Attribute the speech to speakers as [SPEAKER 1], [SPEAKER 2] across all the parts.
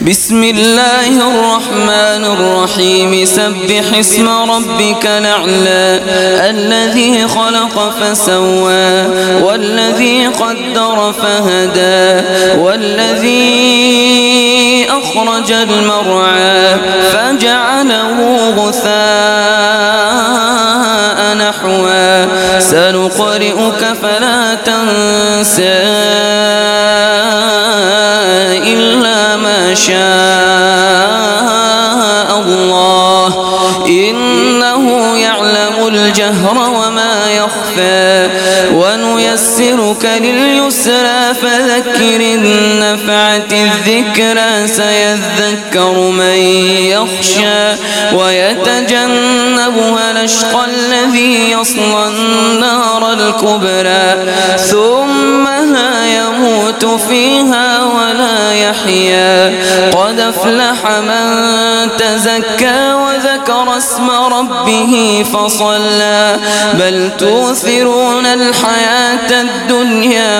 [SPEAKER 1] بسم الله الرحمن الرحيم سبح اسم ربك الأعلى الذي خلق فسوى والذي قدر فهدى والذي أخرج المرعى فجعله غثاء نحوا سنقرئك فلا تنسى إلا ما شاء الله إنه يعلم الجهر وما يخفى ونيسرك لليسرى فذكر إن نفعت الذكرى سيذكر من يخشى ويتجنبها الأشقى الذي يصلى النار الكبرى ثم لا يموت فيها ولا يحيا قد أفلح من تزكى وذكر اسم ربه فصلى بل تؤثرون الحياة الدنيا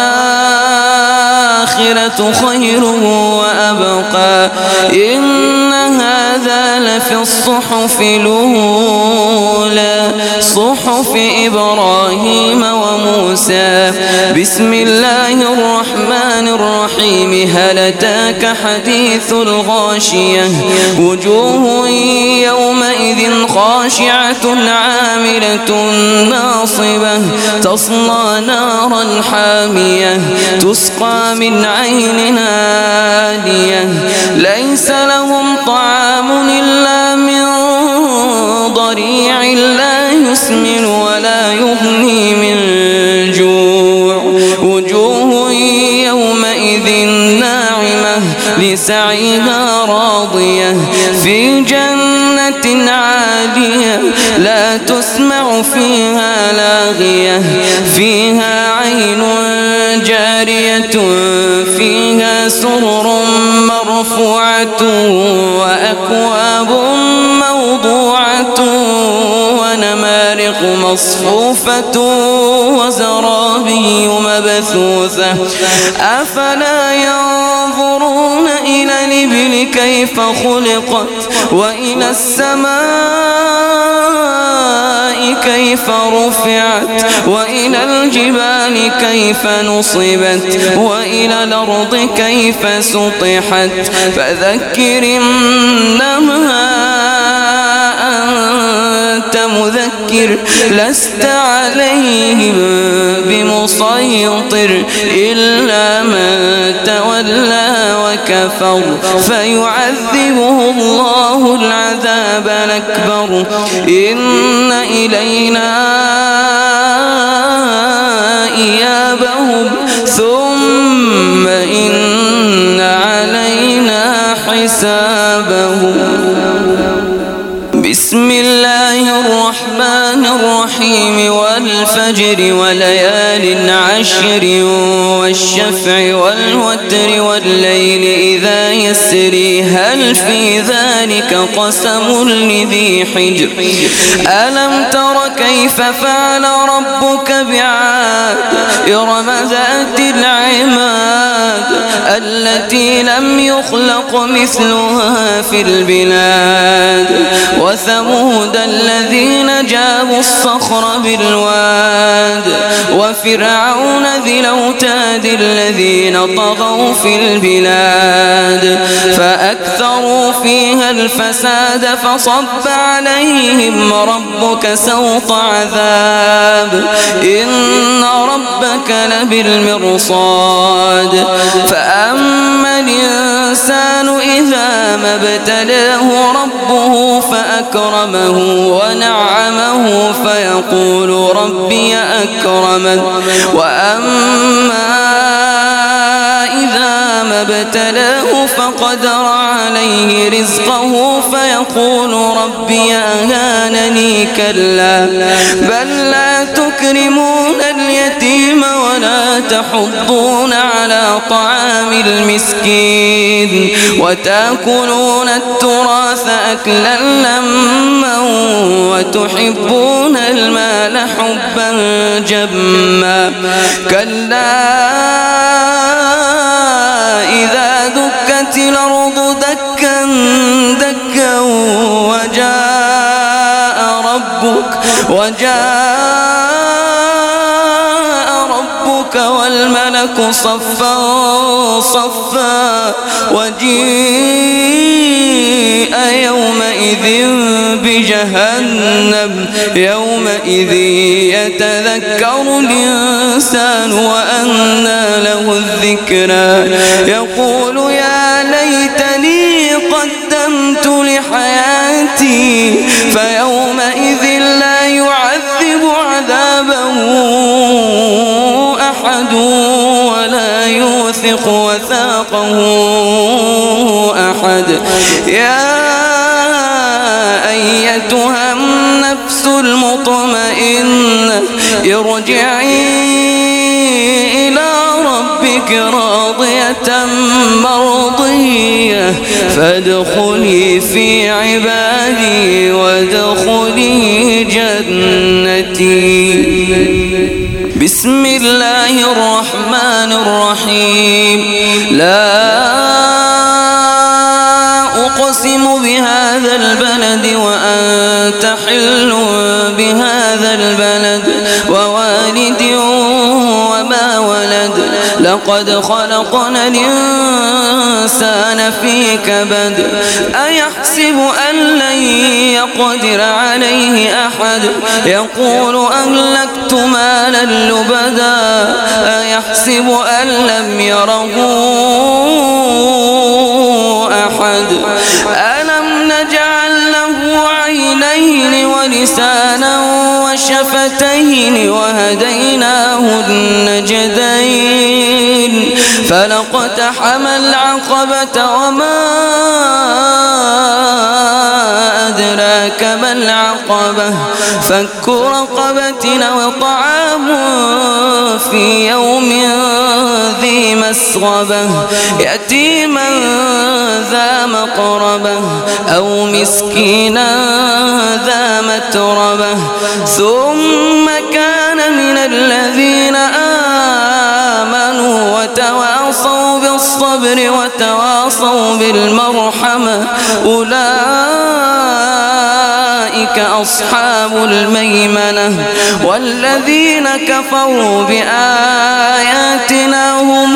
[SPEAKER 1] والآخرة خير وأبقى إن هذا لفي الصحف الأولى صحف إبراهيم وموسى بسم الله الرحمن الرحيم هل أتاك حديث الغاشية وجوه يومئذ خاشعة عاملة ناصبة تصلى نارا حامية تسقى من عين آنية ليس لهم طعام إلا من ضريع لا يسمن ولا يغني من جوع وجوه يومئذ ناعمة لسعيها راضية في جنة عالية لا تسمع فيها لاغية فيها عين جارية فيها سرر مرفوعة وأكواب موضوعة ونمارق مصفوفة وزرابي مبثوثة أفلا ينظرون إلى الإبل كيف خلقت وإلى السماء كيف رفعت وإلى الجبال كيف نصبت وإلى الأرض كيف سطحت فذكر إنما أنت مذكر لست عليهم بمسيطر إلا من تولى وكفر فيعذبه الله العذاب الأكبر إن إلينا إيابهم ثم إن علينا حسابهم بسم الله الرحمن الرحيم والفجر وليال عشر والشفع والوتر والليل إذا يسري هل في ذلك قسم لذي حجر ألم تر كيف فعل ربك بعاد إرم ذات العماد التي لم يخلق مثلها في البلاد وثمود الذين جابوا الصخر بالواد وفرعون ذي الأوتاد الذين طغوا في البلاد فأكثروا فيها الفساد فصب عليهم ربك سوط عذاب إن ربك لبالمرصاد فأما الإنسان إذا ما ابتلاه ربه فأكرمه ونعمه فيقول ربي أكرمن وأما إذا ما ابتلاه فقدر عليه رزقه فيقول ربي أهانني كلا بل لا تكرمون اليتيم ولا تحضون على طعام المسكين وتأكلون التراث أكلا لما وتحبون المال حبا جما كلا إذا دكت الأرض الأرض دكا دكا وجاء ربك والملك صفا صفا وجيء يومئذ بجهنم يومئذ يتذكر الإنسان وأنى له الذكرى يقول يا ليتني قدمت لحياتي فيومئذ لا يعذب عذابه أحد ولا يوثق وثاقه أحد. يا أيتها النفس المطمئنة ارجعي إلى ربك راضية مرضية فادخلي في عبادي وادخلي جنتي. بسم الله الرحمن الرحيم. لا أقسم بهذا البلد وأنت حل بهذا البلد ووالد وما ولد لقد خلقنا الإنسان في كبد أيحسب أن لن يقدر عليه أحد يقول أهلكت مالا لبدا أيحسب أن لم يره أحد ألم نجعل له عينين ولسانا وشفتين وهديناه النجدين فلاقتحم العقبة وما أدراك ما العقبة فك رقبة وطعام في يوم ذي مسغبة يتيما ذا مقربة أو مسكينا ذا متربة ثم كان من الذين آمنوا وتواصوا بالصبر وتواصوا بالمرحمة أولئك أصحاب الميمنة والذين كفروا بآياتنا هم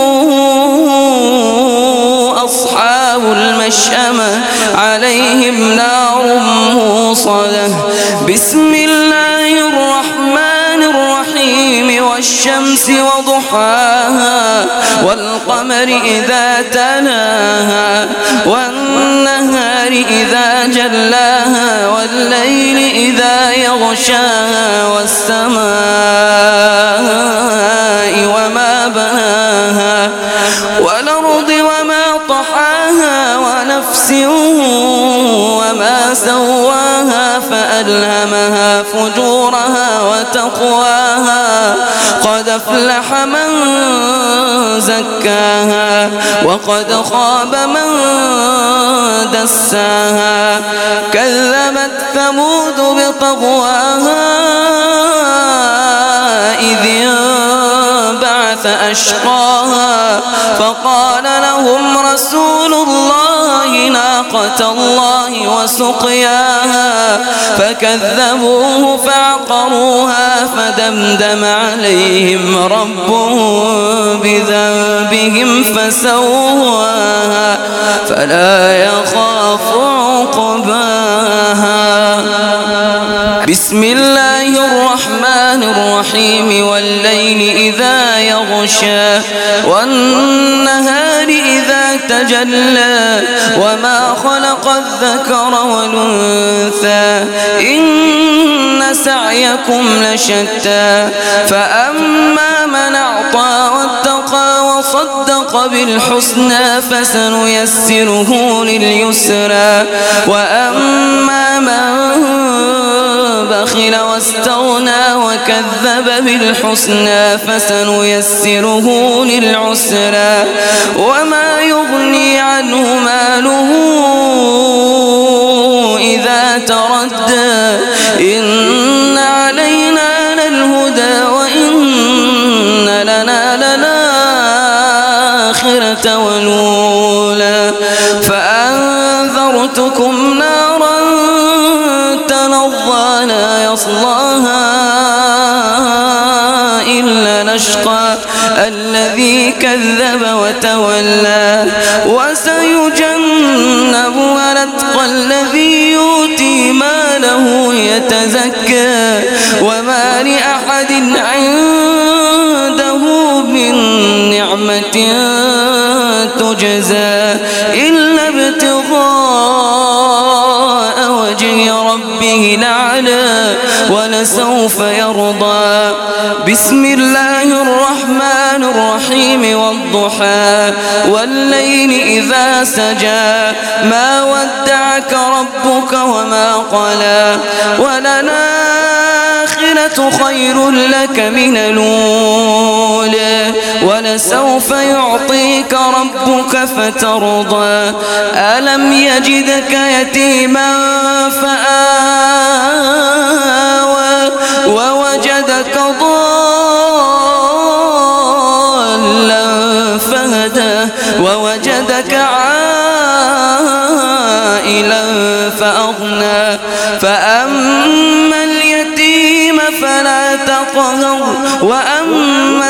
[SPEAKER 1] أصحاب المشأمة عليهم نار موصدة. بسم الله الرحمن الرحيم والشمس وضحاها والقمر إذا تلاها والنهار إذا جلاها والليل إذا يغشاها والسماء وما بناها والأرض وما طحاها ونفس وما سواها فألهمها فجورها وتقواها قد أفلح من زكاها وقد خاب من دساها كذبت ثمود بطغواها إذ انبعث أشقاها فقال لهم رسول الله ناقة الله وسقياها فكذبوه فعقروها فدمدم عليهم ربهم بذنبهم فسواها فلا يخاف عقباها. بسم الله الرحمن الرحيم والليل إذا يغشى والنهار إذا تجلى وما خلق الذكر والأنثى إن سعيكم لشتى فأما من أعطى واتقى وصدق بالحسنى فسنيسره لليسرى وأما من بخل واستغنى وكذب بالحسنى فسنيسره للعسرى وما يغني عنه ماله إذا تردى إن علينا للهدى وإن لنا للآخرة والأولى أنذرتكم نارا تلظى لا يصلاها إلا الأشقى الذي كذب وتولى وسيجنبها الأتقى الذي يؤتي ماله يتزكى وما لأحد عنده من نعمة تجزى إلا ابتغاء وجه ربه الأعلى ولسوف يرضى. بسم الله الرحمن الرحيم والضحى والليل إذا سجى ما ودعك ربك وما قلى وللآخرة خير لك من الأولى ولسوف يعطيك ربك فترضى. ألم يجدك يتيما فآوى ووجدك ضالا فهدى ووجدك عائلا فأغنى فأما اليتيم فلا تقهر وأما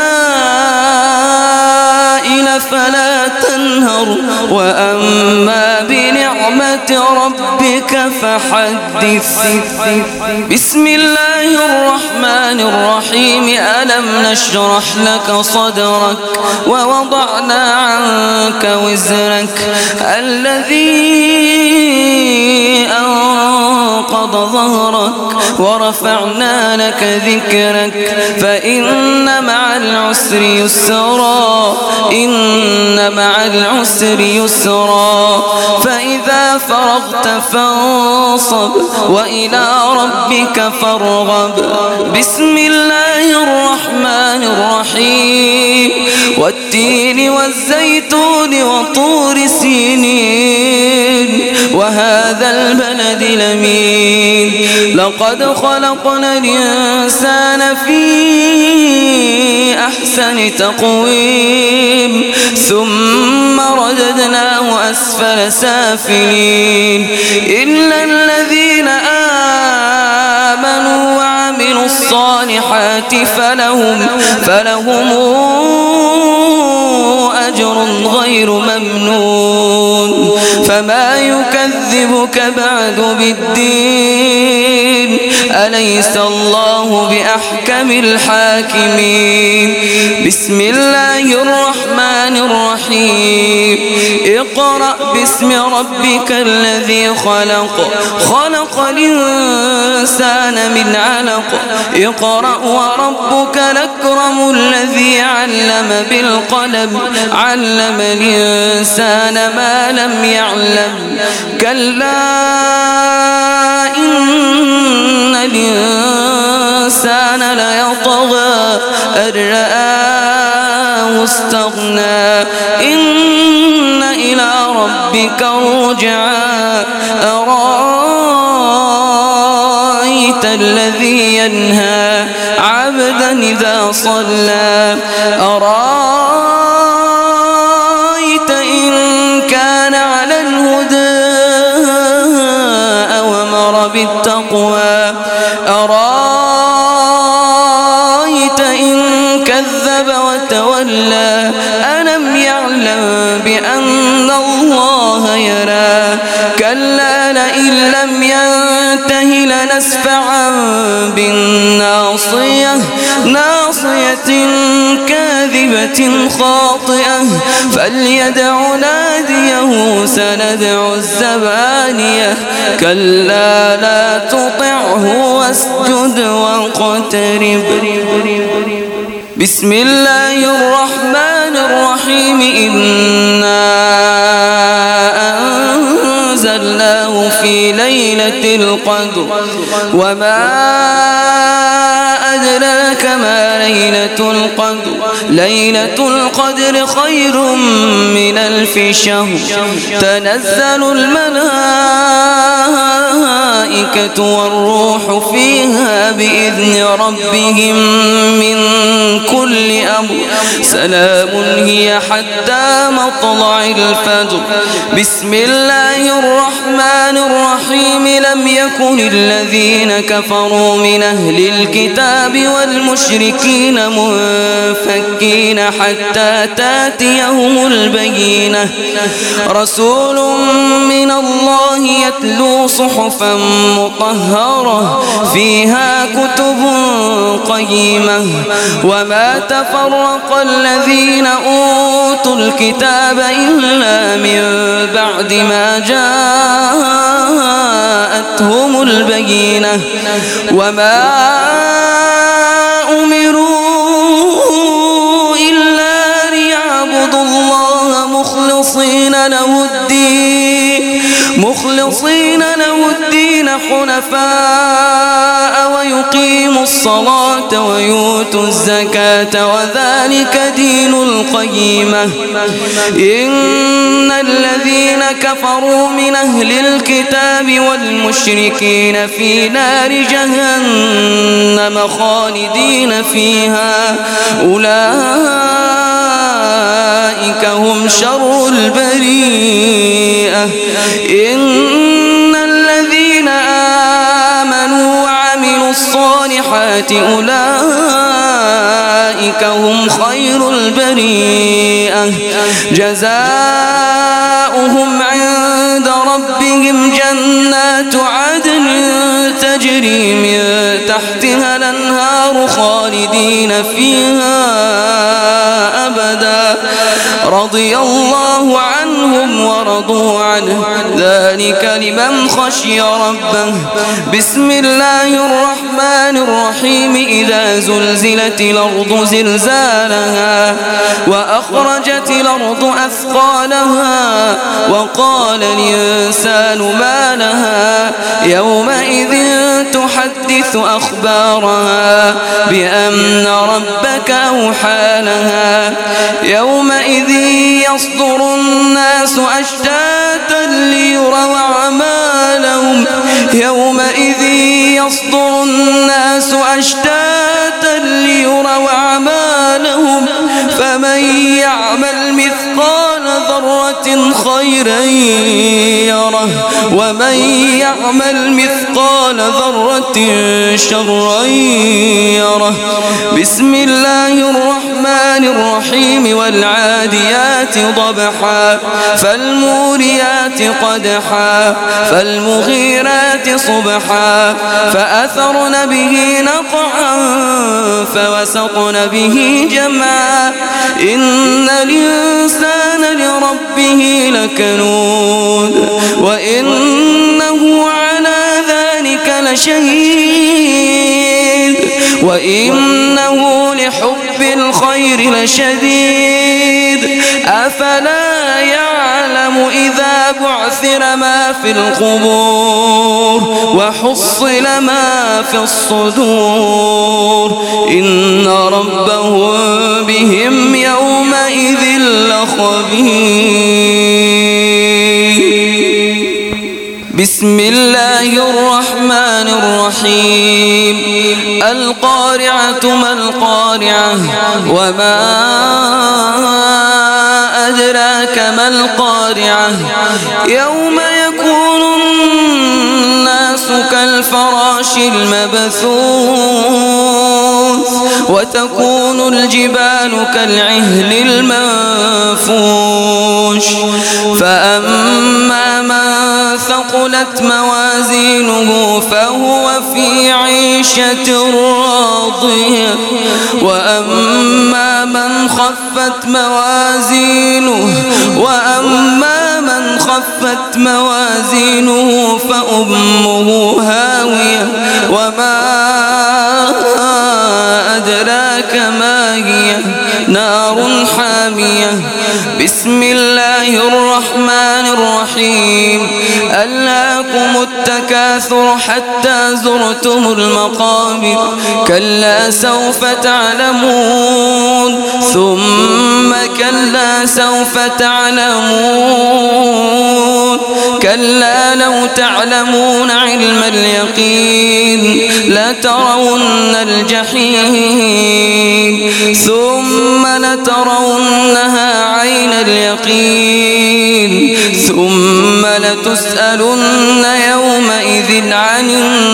[SPEAKER 1] السائل فلا تنهر وأما بنعمة ربك فحدث. بسم الله الرحمن الرحيم ألم نشرح لك صدرك ووضعنا عنك وزرك الذي أنقض ظهرك ورفعنا لك ذكرك فإن مع العسر يسرا إن مع العسر يسرا فإذا فرغت فانصب وإلى ربك فارغب. بسم الله الرحمن الرحيم والتين والزيتون وطور سينين وهذا البلد الأمين لقد خلقنا الإنسان في أحسن تقويم ثم رددناه أسفل سافلين إلا الذين آمنوا وعملوا الصالحات فلهم أجر غير ممنون. فما يكذبك بعد بالدين أليس الله بأحكم الحاكمين. بسم الله الرحمن الرحيم اقرأ باسم ربك الذي خلق الإنسان من علق اقرأ وربك الأكرم الذي علم بالقلم علم الإنسان ما لم يعلم كلا إن الإنسان ليطغى أن رآه استغنى إن إلى ربك رجعا أرأيت الذي ينهى عبدا إذا صلى أرأيت إن كان على الهدى أو أمر بالتقوى أرأيت إن كذب وتولى ألم يعلم بأن الله يرى كلا لئن لم ينته لنسفعا بالناصية ناصية كاذبة خاطئة فليدع ناديه سندع الزبانية كلا لا تطعه واسجد واقترب. بسم الله الرحمن الرحيم إنا أنزلناه الله في ليلة القدر وما أدراك ما ليلة القدر ليلة القدر خير من 1000 شهر تنزل الملائكة والروح فيها بإذن ربهم من كل أمر سلام هي حتى مطلع الفجر بسم الله الرحمن الرحيم لم يكن الذين كفروا من أهل الكتاب والمشركين منفكين حتى تاتيهم البينة رسول من الله يتلو صحفا مطهرة فيها كتب قيمة وما تفرق الذين أوتوا الكتاب إلا من بعد ما جاءتهم البينة وما أمروا إلا ليعبدوا الله مخلصين له الدين حنفاء ويقيموا الصلاة ويؤتوا الزكاة وذلك دين القيمة إن الذين كفروا من أهل الكتاب والمشركين في نار جهنم خالدين فيها أولئك هم شر البريئة إن الذين آمنوا وعملوا الصالحات أولئك هم خير البريئة جزاؤهم عند ربهم جنات عدن تجري من تحتها الأنهار خالدين فيها أبدا رضي الله عنهم ورضوا عنه ذلك لمن خشي ربه بسم الله الرحمن الرحيم إذا زلزلت الأرض زلزالها وأخرجت الأرض أثقالها وقال الإنسان ما لها يومئذ تحدث أخبارها بأن ربك أوحى لها يومئذ يصدر الناس أشتاتا ليروا أعمالهم يومئذ يصدر الناس أشتاتا ليروا أعمالهم فمن يعمل مثقال ذرة خيرا يره ومن يعمل مثقال ذرة شرا يره بسم الله الرحمن الرحيم والعاديات ضبحا فالموريات قدحا فالمغيرات صبحا فأثرن به نقعا فوسطن به جمعا إن الإنسان لربه لكنود وإنه على ذلك لشهيد وإنه لحب الخير لشديد أفلا يعلم إذا بعثر ما في القبور وحصل ما في الصدور إن ربهم بهم يومئذ لخبير بسم الله الرحمن الرحيم القارعة ما القارعة وما أدراك ما القارعة يوم يكون الناس كالفراش المبثوث وتكون الجبال كالعهن المنفوش فأما من ثقلت موازينه فهو في عيشة راضية وأما من خفت موازينه فأمه هاوية وما أدراك ما هي نار حامية بسم الله الرحمن الرحيم ألهاكم التكاثر حتى زرتم المقابر كلا سوف تعلمون ثم كلا سوف تعلمون كلا لو تعلمون علم اليقين لترون الجحيم ثم لترونها عين اليقين ثم لتسألن يومئذ عن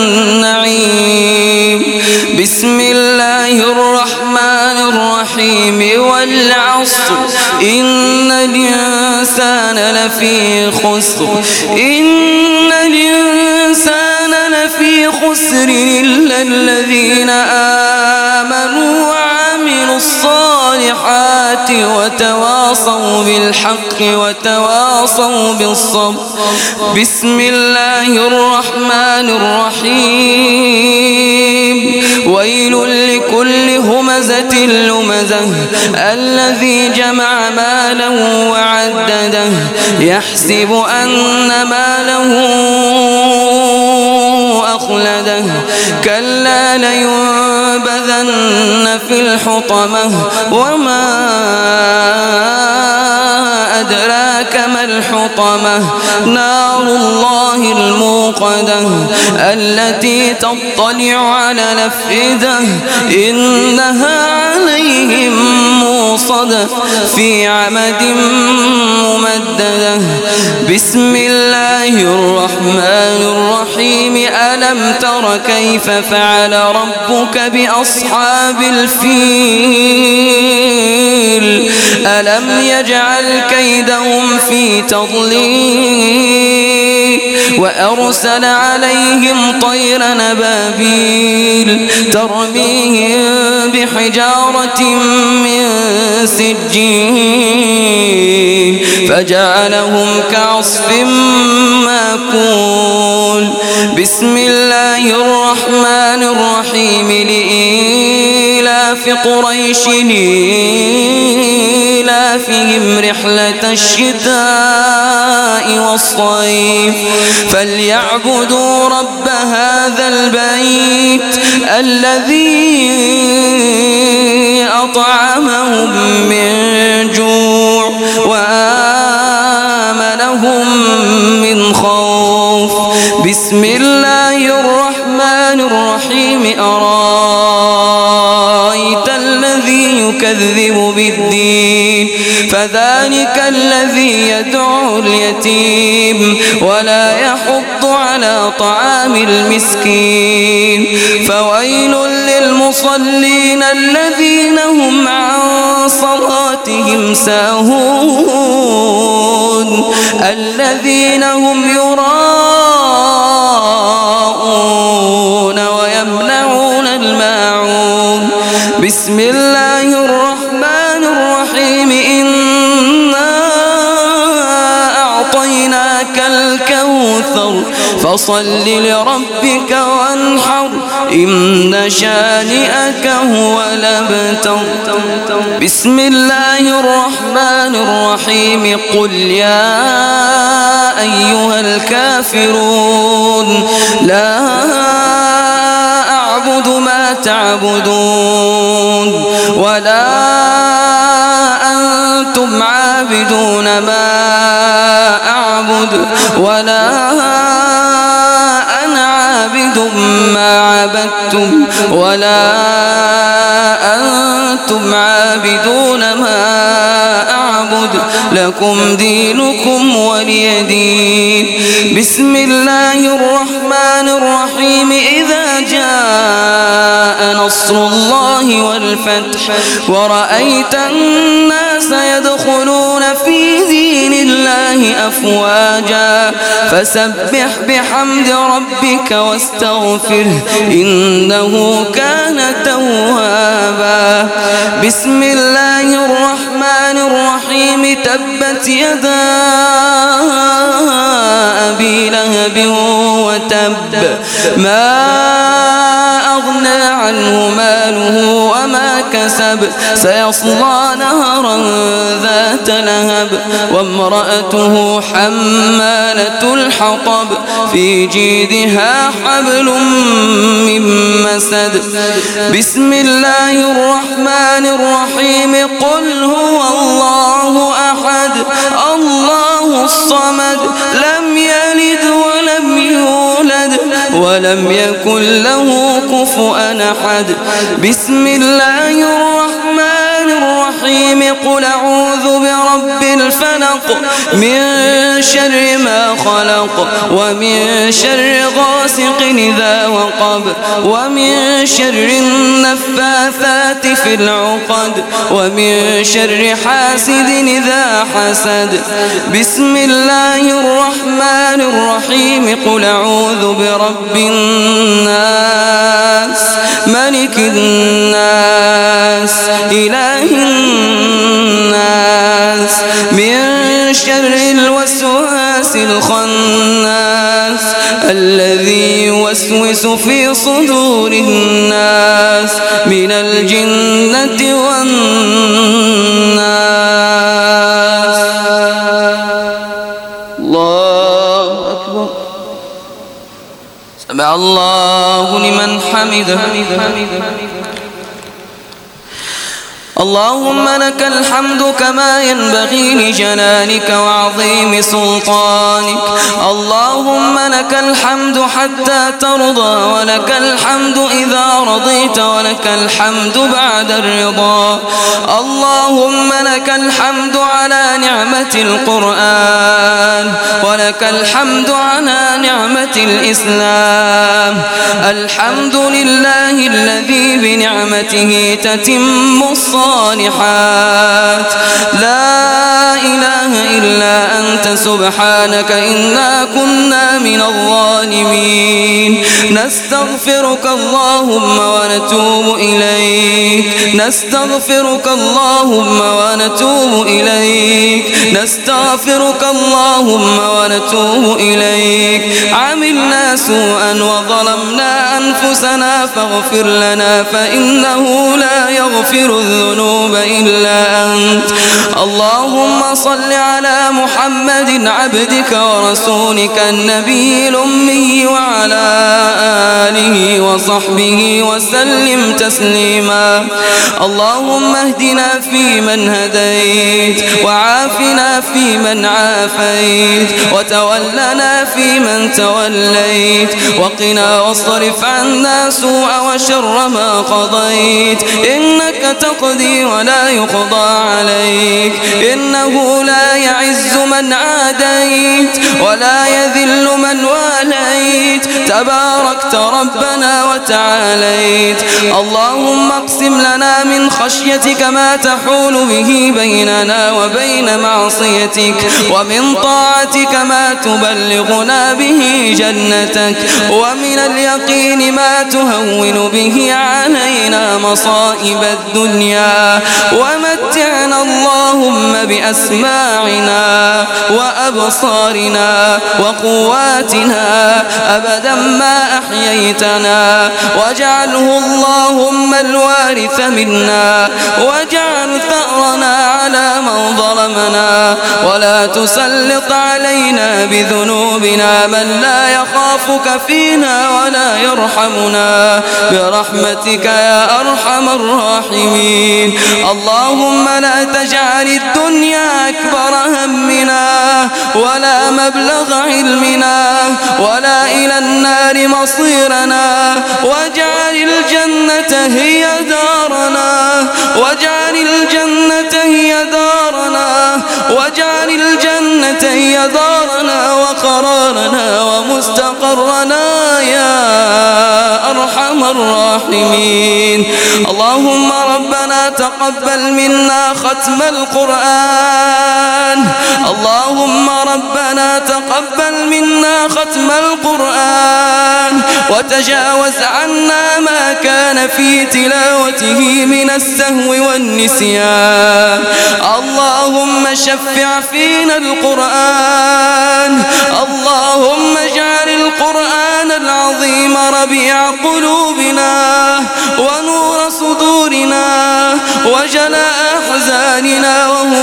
[SPEAKER 1] النعيم بسم الله الرحمن الرحيم والعصر إن الإنسان لفي خسر إن الإنسان لفي خسر إلا الذين آمنوا وعملوا الصالحات وتواصوا بالحق وتواصوا بالصبر بسم الله الرحمن الرحيم ويل لكل همزة لمزة الذي جمع ماله وعدده يحسب أن ماله أخلده كلا لينبذن في الحطمة وما أدراك ما الحطمة نار الله الموقدة التي تطلع على الأفئدة إنها عليهم موصدة في عمد ممددة بسم الله الرحمن الرحيم ألم تر كيف فعل ربك بأصحاب الفيل ألم يجعل كيدهم في تضليل وأرسل عليهم طير نبابيل ترميهم بحجارة من سجيل فجعلهم كعصف مأكول بسم الله الرحمن الرحيم لإيلاف قريش إيلافهم رحلة الشتاء والصيف فليعبدوا رب هذا البيت الذي أطعمهم من جوع وآمنهم من خوف بسم الله الرحمن الرحيم أرأيت الذي يكذب بالدين فذلك الذي يدعو اليتيم ولا يحض على طعام المسكين فويل للمصلين الذين هم عن صلاتهم ساهون الذين هم يراءون ويمنعون الماعون بسم الله الرحمن الرحيم إنا أعطيناك الكوثر فصل لربك وانحر إن شانئك هو الأبتر بسم الله الرحمن الرحيم قل يا أيها الكافرون لا أعبد ما تعبدون ولا أنتم عابدون ما أعبد ولا أنا عابد ما عبدتم ولا أنتم عابدون ما أعبد لكم دينكم ولي دين بسم الله الرحمن الرحيم إذا جاء نصر الله والفتح ورأيت الناس يدخلون في دين الله أفواجا فسبح بحمد ربك واستغفره إنه كان توابا بسم الله الرحمن الرحيم تبت يدا أبي لهب وتب ما أغنى عنه ماله وما كسب حسب سيصلى نارا ذات لهب وامرأته حمالة الحطب في جيدها حبل من مسد. بسم الله الرحمن الرحيم. قل هو الله أحد الله الصمد لم يلد ولم يولد ولم يكن له كفوا أحد. بسم الله الرحمن الرحيم. قل أعوذ برب الفلق من شر ما خلق ومن شر غاسق إذا وقب ومن شر النفاثات في العقد ومن شر حاسد إذا حسد. بسم الله الرحمن الرحيم. قل أعوذ برب الناس ملك الناس إله الناس من شر الوسواس الخناس الذي يوسوس في صدور الناس من الجنة والناس. الله أكبر. سمع الله لمن حمده. اللهم لك الحمد كما ينبغي لجلالك وعظيم سلطانك. اللهم لك الحمد حتى ترضى ولك الحمد إذا رضيت ولك الحمد بعد الرضا. اللهم لك الحمد على نعمة القرآن ولك الحمد على نعمة الإسلام. الحمد لله الذي بنعمته تتم الصالحات. لا إله إلا أنت سبحانك إنا كنا من الظالمين. نستغفرك اللهم ونتوب إليك. نستغفرك اللهم ونتوب إليك. نستغفرك اللهم ونتوب إليك. عملنا سوءا وظلمنا أنفسنا فاغفر لنا فإنه لا يغفر الذنوب إلا أنت. اللهم صل على محمد عبدك ورسولك النبي الأمي وعلى آله وصحبه وسلم تسليما. اللهم اهدنا فيمن هديت وعافنا فيمن عافيت وتولنا فيمن توليت وقنا واصرف عنا سوء وشر ما قضيت. إنك تقضي ولا يقضى عليك. إنه لا يعز من عاديت ولا يذل من واليت. تباركت ربنا وتعاليت. اللهم اقسم لنا من خشيتك ما تحول به بيننا وبين معصيتك ومن طاعتك ما تبلغنا به جنتك ومن اليقين ما تهون به علينا مصائب الدنيا. ومتعنا اللهم بأسماعنا وأبصارنا وقواتنا أبدا ما أحييتنا. واجعله اللهم الوارث منا واجعل ثأرنا على من ظلمنا ولا تسلط علينا بذنوبنا من لا يخافك فينا ولا يرحمنا برحمتك يا أرحم الراحمين. اللهم لا تجعل الدنيا أكبر همنا ولا مبلغ علمنا ولا إلى النار مصيرنا. واجعل الجنة هي دارنا واجعل الجنة هي دارنا واجعل الجنة هي دارنا وقرارنا ومستقرنا يا أرحم الراحمين. اللهم ربنا تقبل منا ختم القرآن. اللهم ربنا تقبل منا ختم القرآن وتجاوز عنا ما كان في تلاوته من السهو والنسيان. اللهم شفع فينا القرآن. اللهم اجعل القرآن العظيم ربيع قلوبنا ونور صدورنا وجلاء أحزاننا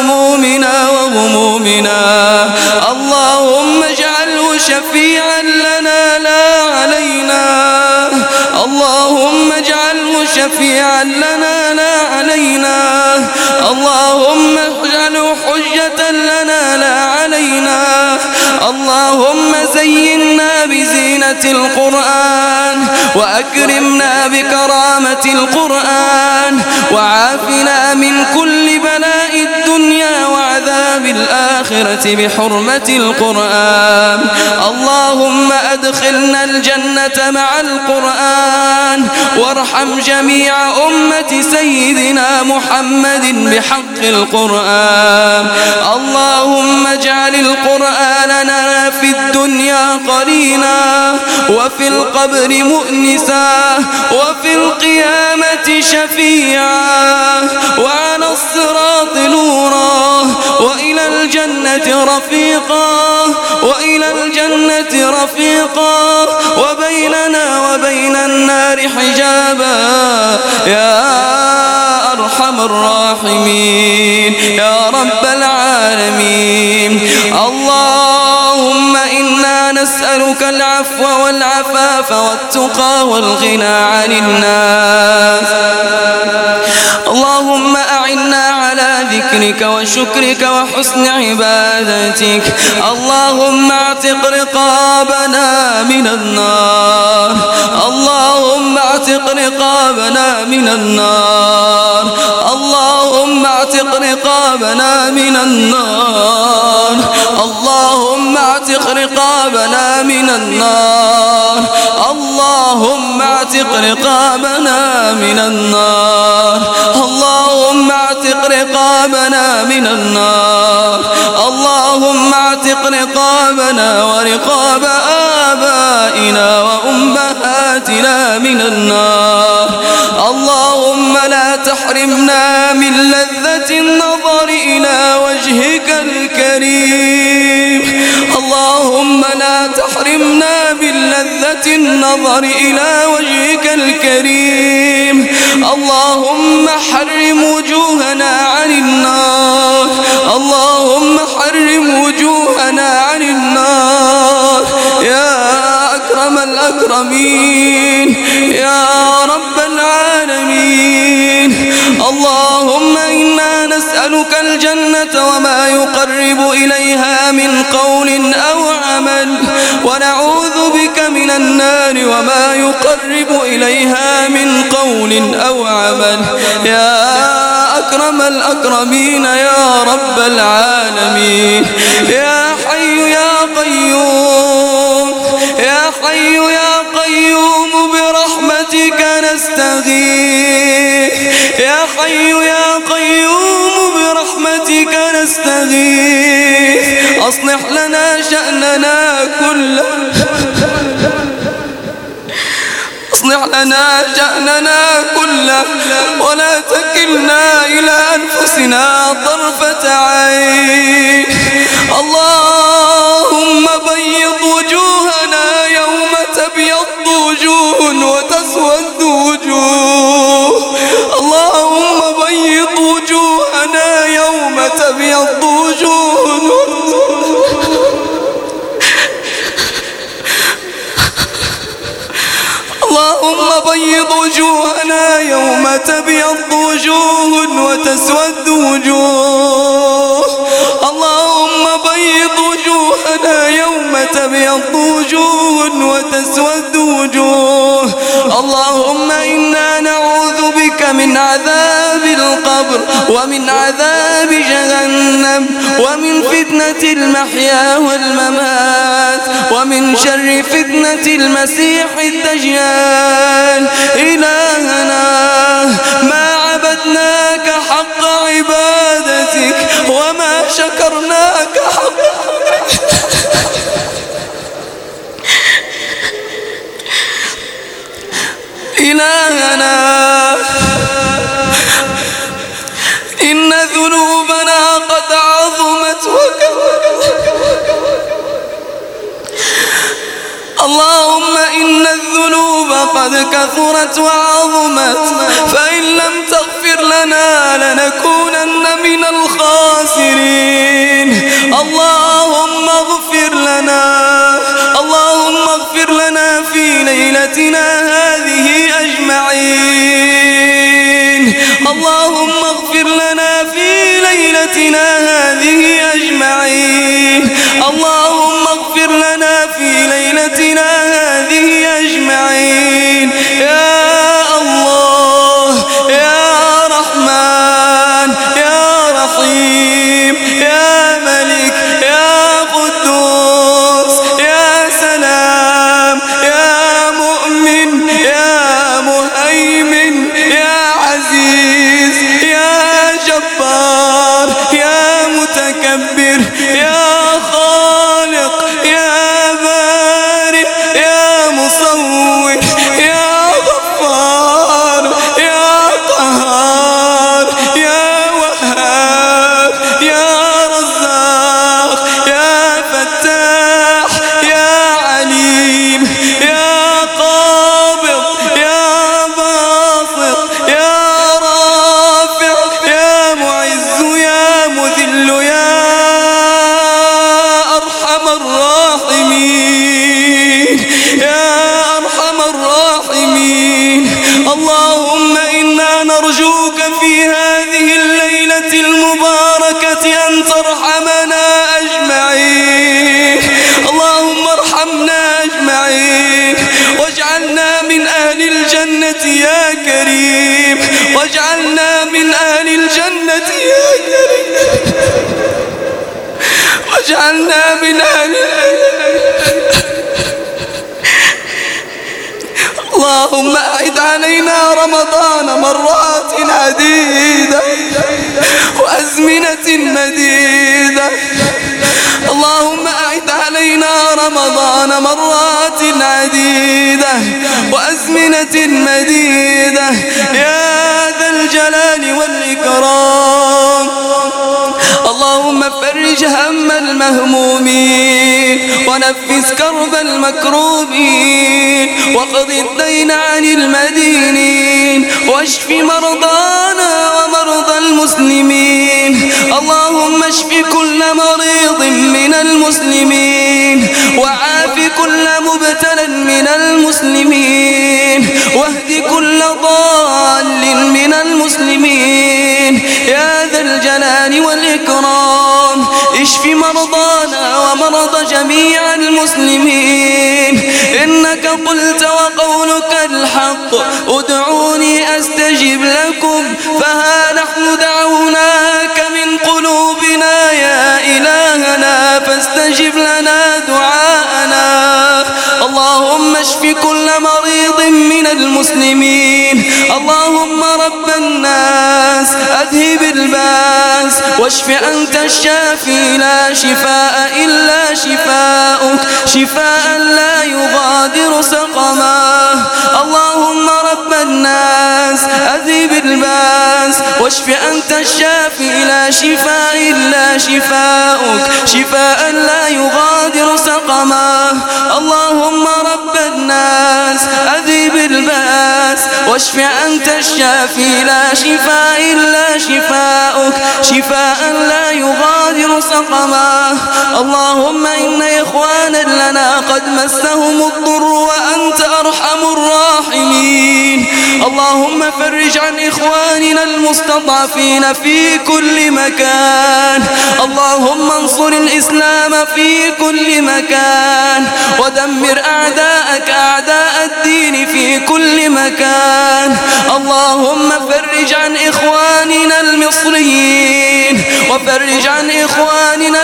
[SPEAKER 1] وهمومنا اللهم اجعله شفيعا لنا لا علينا اللهم اجعله شفيعا لنا لا علينا اللهم اجعله حجة لنا لا علينا اللهم زينا بزينة القرآن وأكرمنا بكرامة القرآن وعافنا من كل بلاء الدنيا وعذاب الآخرة بحرمة القرآن اللهم أدخلنا الجنة مع القرآن وارحم جميع أمة سيدنا محمد بحق القرآن اللهم اجعل القرآن لنا في الدنيا قرينا وفي القبر مؤنسا وفي القيامة شفيعا وعلى الصراط نورا وإلى الجنة رفيقا وبيننا وبين النار حجابا يا أرحم الراحمين يا رب العالمين اللهم إنا نسألك العفو والعفاف والتقى والغنى عن الناس اللهم أعنا على ذكرك وشكرك وحسن عبادتك اللهم اعتق رقابنا من النار اللهم اعتق رقابنا من النار اللهم اعتق رقابنا من النار اللهم اعتق رقابنا من النار اللهم اعتق رقابنا من النار اللهم اعتق رقابنا من النار اللهم اعتق رقابنا ورقاب آبائنا وأمهاتنا من النار اللهم لا تحرمنا من لذة النظر إلى وجهك الكريم اللهم لا تحرمنا من لذة النظر إلى وجهك الكريم اللهم حرم وجوهنا عن النار اللهم حرم وجوهنا عن النار يا أكرم الأكرمين يا رب العالمين اللهم إنا نسألك الجنة وما يقرب إليها من قول أو عمل ونعوذ بك من النار وما يقرب إليها من قول أو عمل يا أكرم الأكرمين يا رب العالمين يا حي يا قيوم يا حي يا قيوم برحمتك نستغيث يا حي يا قيوم برحمتك نستغيث أصلح لنا شأننا كله أصلح لنا شأننا كله ولا تكلنا إلى أنفسنا طرفة عين اللهم بيض وجوهنا يوم تبيض وجوه وتسود وجوه اللهم بيض وجوهنا يوم تبيض وجوه اللهم بيض وجوهنا يوم تبيض وجوه وتسود وجوه اللهم بيض وجوهنا يوم تبيض وجوه وتسود وجوه اللهم إنا نعوذ بك من عذاب القبر ومن عذاب جهنم ومن فتنة المحيا والممات ومن شر فتنة المسيح الدجال إلهنا ما عبدناك حق عبادتك وما شكرناك حق إلهنا إن ذنوبنا قد عظمت اللهم إن الذنوب قد كثرت وعظمت فإن لم تغفر تغفر لنا لنكونن من الخاسرين. اللهم اغفر لنا، اللهم اغفر لنا في ليلتنا هذه أجمعين. اللهم اغفر لنا في ليلتنا هذه أجمعين. اللهم اغفر لنا في ليلتنا هذه أجمعين. يا الله يا رحمن يا رحيم يا ملك يا قدوس يا سلام يا مؤمن يا مهيمن يا عزيز يا جبار يا متكبر يا خالق يا بارئ يا مصور يا غفار يا قهار يا وهاب يا رزاق يا فتاح يا عليم يا قابض يا باسط يا رافع يا معز يا مذل يا أرحم الراحمين يا أرحم الراحمين. اللهم إنا نرجوك في هذه الليلة المباركة أن ترحمنا أجمعين. اللهم ارحمنا أجمعين واجعلنا من أهل الجنة يا كريم، واجعلنا من أهل الجنة يا كريم، واجعلنا من أهل اللهم أعد علينا رمضان مرات عديدة وأزمنة مديدة. اللهم أعد علينا رمضان مرات عديدة وأزمنة مديدة يا ذا الجلال والإكرام. اللهم فرج هم المهمومين ونفس كرب المكروبين واقض الدين عن المدينين واشف مرضانا ومرضى المسلمين. اللهم اشف كل مريض من المسلمين وعاف كل مبتلى من المسلمين واهد كل ضال من المسلمين يا ذا الجلال والإكرام. اشف مرضانا ومرضى جميع المسلمين. إنك قلت وقولك الحق ادعوني أستجب لكم، فها نحن دعوناك من قلوبنا يا إلهنا فاستجب لنا دعاءنا. اللهم اشف كل مريض من المسلمين. اللهم رب الناس أذهب الباس واشف أنت الشافي لا شفاء إلا شفاؤك، شفاء لا يغادر سقما. اللهم رب الناس أذهب الباس واشف أنت الشافي لا شفاء إلا شفاؤك، شفاء لا يغادر سقما. اللهم رب الناس أذهب الباس واشف أنت الشافي لا شفاء إلا شفاؤك، شفاء لا يغادر سقما. اللهم إن إخوانا لنا قد مسهم الضر وأنت أرحم الراحمين. اللهم فرج عن إخواننا المستضعفين في كل مكان. اللهم انصر الإسلام في كل مكان ودمر أعداءك أعداء الدين في كل مكان. اللهم فرج عن إخواننا المصريين وفرج عن إخواننا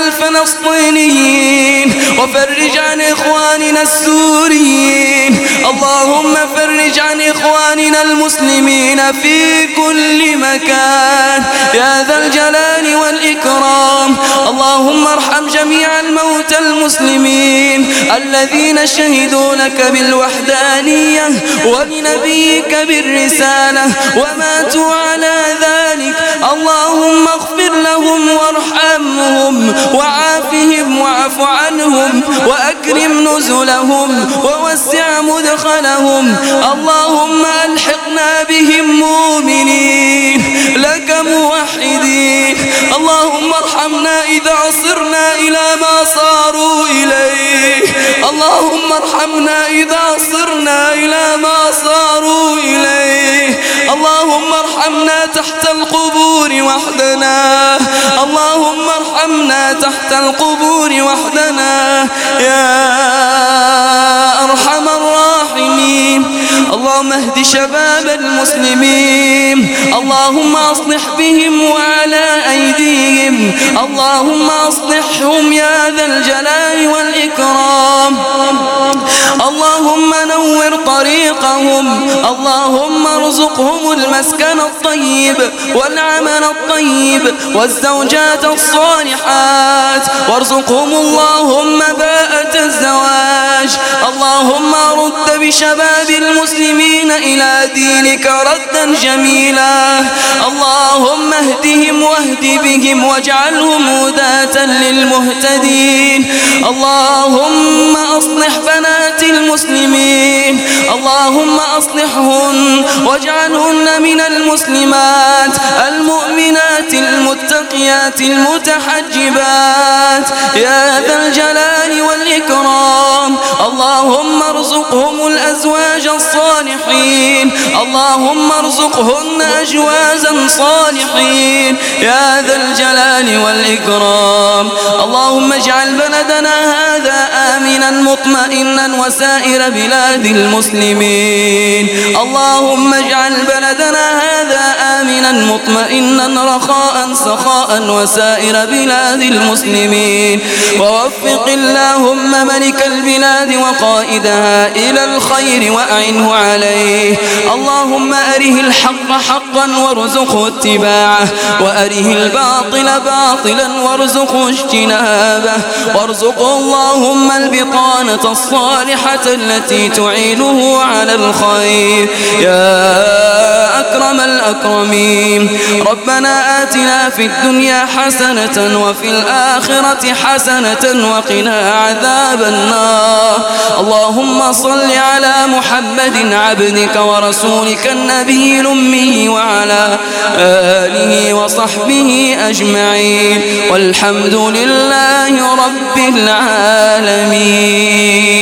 [SPEAKER 1] الفلسطينيين وفرج عن إخواننا السوريين. اللهم فرج عن إخواننا المسلمين في كل مكان يا ذا الجلال والإكرام. اللهم ارحم جميع الموتى المسلمين الذين شهدوا لك بالوحدانية ولنبيك بالرسالة وماتوا على ذلك. اللهم اغفر لهم وارحمهم وعافهم واعف عنهم وأكرم نزلهم ووسع مدخلهم. اللهم ألحقنا بهم مؤمنين لك موحدين. اللهم ارحمنا إذا صرنا إلى ما صاروا إليه. اللهم ارحمنا إذا صرنا إلى ما صاروا إليه. اللهم ارحمنا تحت القبور وحدنا. اللهم ارحمنا تحت القبور وحدنا يا أرحم الراحمين. اللهم اهد شباب المسلمين. اللهم اصلح بهم وعلى أيديهم. اللهم اصلحهم يا ذا الجلال والإكرام. اللهم نور طريقهم. اللهم ارزقهم المسكن الطيب والعمل الطيب والزوجات الصالحات، وارزقهم اللهم باءة الزواج. اللهم رد بشباب المسلمين إلى دينك ردا جميلا. اللهم اهدهم واهد بهم واجعلهم هداة للمهتدين. اللهم أصلح بنات المسلمين. اللهم أصلحهن واجعلهن من المسلمات المؤمنات المتقيات المتحجبات يا ذا الجلال والإكرام. اللهم ارزقهم الأزواج الصالحين. اللهم ارزقهن أجوازا صالحين يا ذا الجلال والإكرام. اللهم اجعل بلدنا هذا آمنا مطمئنا وسائر بلاد المسلمين. اللهم اجعل بلدنا هذا آمنا مطمئنا رخاء سخاء وسائر بلاد المسلمين. ووفق اللهم ملك البلاد وقائدها إلى الخير وأعنه عليه. اللهم أره الحق حقا وارزقه اتباعه، وأره الباطل باطلا وارزقه اجتنابه، وارزقه اللهم البطانة الصالحة التي تعينه على الخير يا أكرم الأكرمين. ربنا آتنا في الدنيا حسنة وفي الآخرة حسنة وقنا عذاب النار. اللهم صل على محمد عبدك ورسولك النبي الأمي وعلى آله وصحبه أجمعين، والحمد لله رب العالمين.